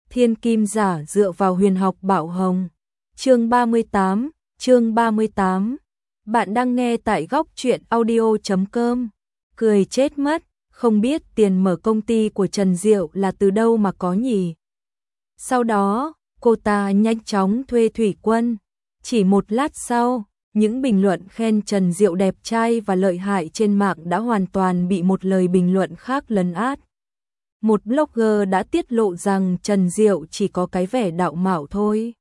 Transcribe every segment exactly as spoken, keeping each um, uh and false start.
Thiên kim giả dựa vào huyền học bảo hồng. Chương ba mươi tám, chương ba mươi tám. Bạn đang nghe tại góc truyện audio chấm com. Cười chết mất, không biết tiền mở công ty của Trần Diệu là từ đâu mà có nhỉ. Sau đó, cô ta nhanh chóng thuê thủy quân. Chỉ một lát sau, những bình luận khen Trần Diệu đẹp trai và lợi hại trên mạng đã hoàn toàn bị một lời bình luận khác lấn át. Một blogger đã tiết lộ rằng Trần Diệu chỉ có cái vẻ đạo mạo thôi.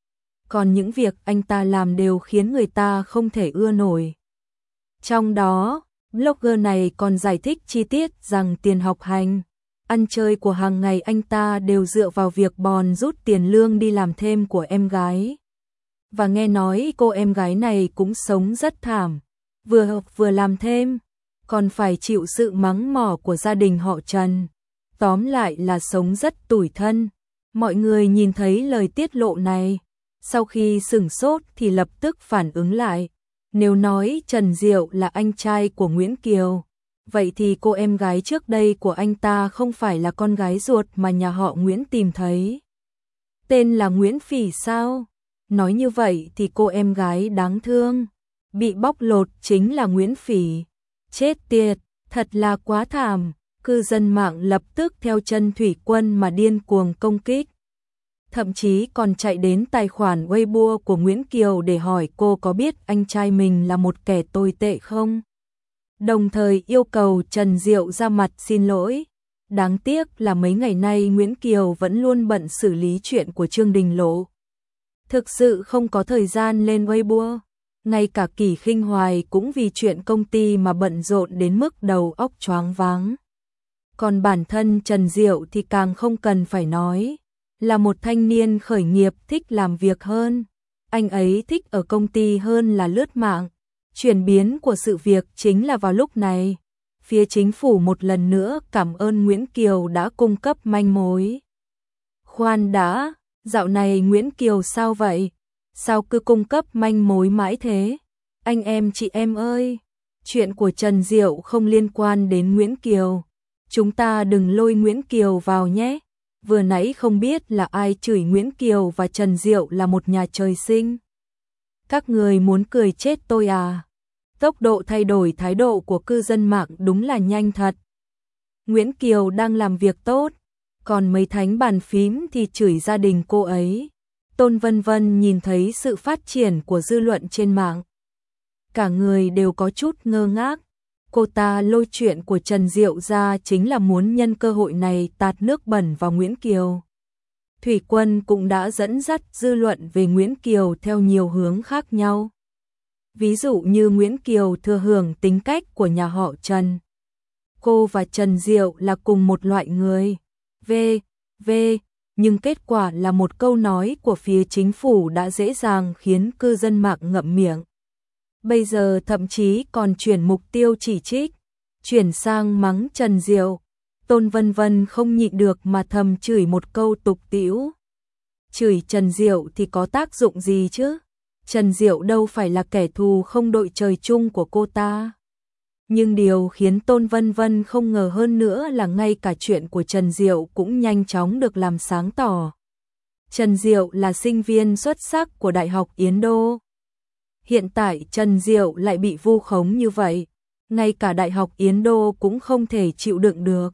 Còn những việc anh ta làm đều khiến người ta không thể ưa nổi. Trong đó, blogger này còn giải thích chi tiết rằng tiền học hành, ăn chơi của hàng ngày anh ta đều dựa vào việc bòn rút tiền lương đi làm thêm của em gái. Và nghe nói cô em gái này cũng sống rất thảm, vừa học vừa làm thêm, còn phải chịu sự mắng mỏ của gia đình họ Trần. Tóm lại là sống rất tủi thân. Mọi người nhìn thấy lời tiết lộ này, sau khi sửng sốt thì lập tức phản ứng lại. Nếu nói Trần Diệu là anh trai của Nguyễn Kiều, vậy thì cô em gái trước đây của anh ta không phải là con gái ruột mà nhà họ Nguyễn tìm thấy. Tên là Nguyễn Phỉ sao? Nói như vậy thì cô em gái đáng thương, bị bóc lột chính là Nguyễn Phỉ. Chết tiệt, thật là quá thảm. Cư dân mạng lập tức theo chân thủy quân mà điên cuồng công kích. Thậm chí còn chạy đến tài khoản Weibo của Nguyễn Kiều để hỏi cô có biết anh trai mình là một kẻ tồi tệ không? Đồng thời yêu cầu Trần Diệu ra mặt xin lỗi. Đáng tiếc là mấy ngày nay Nguyễn Kiều vẫn luôn bận xử lý chuyện của Trương Đình Lộ. Thực sự không có thời gian lên Weibo. Ngay cả Kỳ Khinh Hoài cũng vì chuyện công ty mà bận rộn đến mức đầu óc choáng váng. Còn bản thân Trần Diệu thì càng không cần phải nói, là một thanh niên khởi nghiệp thích làm việc hơn. Anh ấy thích ở công ty hơn là lướt mạng. Chuyển biến của sự việc chính là vào lúc này, phía chính phủ một lần nữa cảm ơn Nguyễn Kiều đã cung cấp manh mối. Khoan đã, dạo này Nguyễn Kiều sao vậy? Sao cứ cung cấp manh mối mãi thế? Anh em chị em ơi, chuyện của Trần Diệu không liên quan đến Nguyễn Kiều. Chúng ta đừng lôi Nguyễn Kiều vào nhé. Vừa nãy không biết là ai chửi Nguyễn Kiều và Trần Diệu là một nhà trời sinh. Các người muốn cười chết tôi à? Tốc độ thay đổi thái độ của cư dân mạng đúng là nhanh thật. Nguyễn Kiều đang làm việc tốt, còn mấy thánh bàn phím thì chửi gia đình cô ấy. Tôn Vân Vân nhìn thấy sự phát triển của dư luận trên mạng. Cả người đều có chút ngơ ngác. Cô ta lôi chuyện của Trần Diệu ra chính là muốn nhân cơ hội này tạt nước bẩn vào Nguyễn Kiều. Thủy Quân cũng đã dẫn dắt dư luận về Nguyễn Kiều theo nhiều hướng khác nhau. Ví dụ như Nguyễn Kiều thừa hưởng tính cách của nhà họ Trần. Cô và Trần Diệu là cùng một loại người. V, V, nhưng kết quả là một câu nói của phía chính phủ đã dễ dàng khiến cư dân mạng ngậm miệng. Bây giờ thậm chí còn chuyển mục tiêu chỉ trích, chuyển sang mắng Trần Diệu. Tôn Vân Vân không nhịn được mà thầm chửi một câu tục tĩu. Chửi Trần Diệu thì có tác dụng gì chứ? Trần Diệu đâu phải là kẻ thù không đội trời chung của cô ta. Nhưng điều khiến Tôn Vân Vân không ngờ hơn nữa là ngay cả chuyện của Trần Diệu cũng nhanh chóng được làm sáng tỏ. Trần Diệu là sinh viên xuất sắc của Đại học Yến Đô. Hiện tại Trần Diệu lại bị vu khống như vậy, ngay cả Đại học Yến Đô cũng không thể chịu đựng được.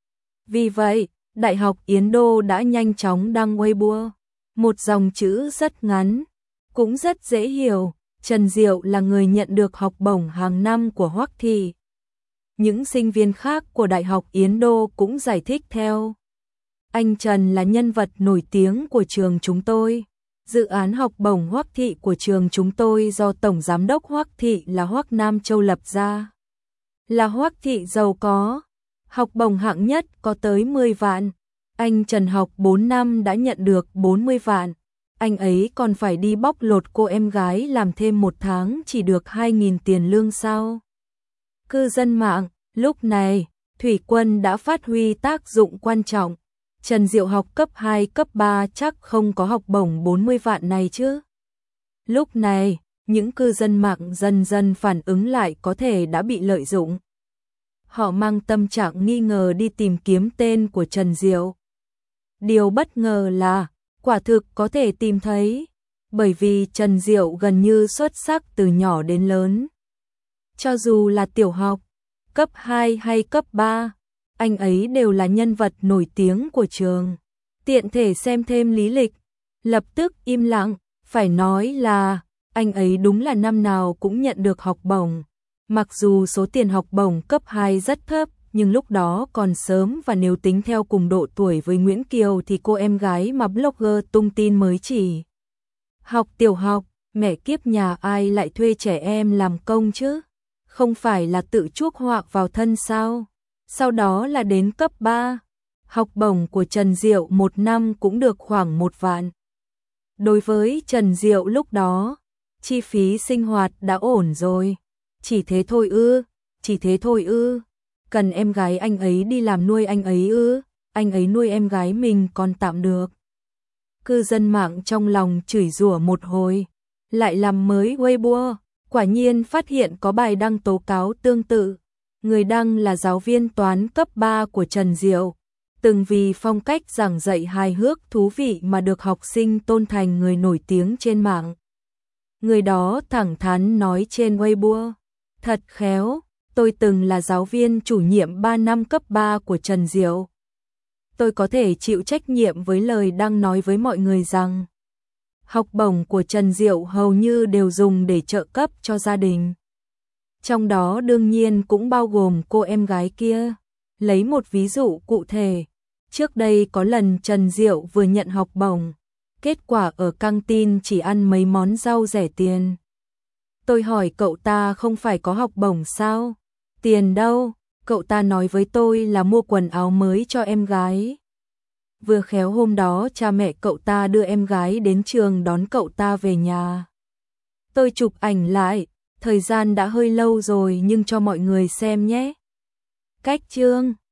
Vì vậy, Đại học Yến Đô đã nhanh chóng đăng Weibo, một dòng chữ rất ngắn, cũng rất dễ hiểu, Trần Diệu là người nhận được học bổng hàng năm của Hoắc Thị. Những sinh viên khác của Đại học Yến Đô cũng giải thích theo. Anh Trần là nhân vật nổi tiếng của trường chúng tôi. Dự án học bổng Hoắc Thị của trường chúng tôi do Tổng Giám đốc Hoắc Thị là Hoắc Nam Châu lập ra. Là Hoắc Thị giàu có, học bổng hạng nhất có tới mười vạn. Anh Trần học bốn năm đã nhận được bốn mươi vạn. Anh ấy còn phải đi bóc lột cô em gái làm thêm một tháng chỉ được hai nghìn tiền lương sao? Cư dân mạng, lúc này, Thủy Quân đã phát huy tác dụng quan trọng. Trần Diệu học cấp hai, cấp ba chắc không có học bổng bốn mươi vạn này chứ. Lúc này, những cư dân mạng dần dần phản ứng lại có thể đã bị lợi dụng. Họ mang tâm trạng nghi ngờ đi tìm kiếm tên của Trần Diệu. Điều bất ngờ là, quả thực có thể tìm thấy, bởi vì Trần Diệu gần như xuất sắc từ nhỏ đến lớn. Cho dù là tiểu học, cấp hai hay cấp ba, anh ấy đều là nhân vật nổi tiếng của trường. Tiện thể xem thêm lý lịch, lập tức im lặng, phải nói là anh ấy đúng là năm nào cũng nhận được học bổng. Mặc dù số tiền học bổng cấp hai rất thấp, nhưng lúc đó còn sớm và nếu tính theo cùng độ tuổi với Nguyễn Kiều thì cô em gái mà blogger tung tin mới chỉ học tiểu học, mẹ kiếp nhà ai lại thuê trẻ em làm công chứ? Không phải là tự chuốc họa vào thân sao? Sau đó là đến cấp ba, học bổng của Trần Diệu một năm cũng được khoảng một vạn. Đối với Trần Diệu lúc đó, chi phí sinh hoạt đã ổn rồi. Chỉ thế thôi ư, chỉ thế thôi ư. Cần em gái anh ấy đi làm nuôi anh ấy ư, anh ấy nuôi em gái mình còn tạm được. Cư dân mạng trong lòng chửi rủa một hồi, lại làm mới Weibo, quả nhiên phát hiện có bài đăng tố cáo tương tự. Người đăng là giáo viên toán cấp ba của Trần Diệu, từng vì phong cách giảng dạy hài hước thú vị mà được học sinh tôn thành người nổi tiếng trên mạng. Người đó thẳng thắn nói trên Weibo, thật khéo, tôi từng là giáo viên chủ nhiệm ba năm cấp ba của Trần Diệu. Tôi có thể chịu trách nhiệm với lời đăng nói với mọi người rằng học bổng của Trần Diệu hầu như đều dùng để trợ cấp cho gia đình. Trong đó đương nhiên cũng bao gồm cô em gái kia. Lấy một ví dụ cụ thể, trước đây có lần Trần Diệu vừa nhận học bổng, kết quả ở căng tin chỉ ăn mấy món rau rẻ tiền. Tôi hỏi cậu ta không phải có học bổng sao? Tiền đâu? Cậu ta nói với tôi là mua quần áo mới cho em gái. Vừa khéo hôm đó cha mẹ cậu ta đưa em gái đến trường đón cậu ta về nhà. Tôi chụp ảnh lại, thời gian đã hơi lâu rồi nhưng cho mọi người xem nhé. Cách chương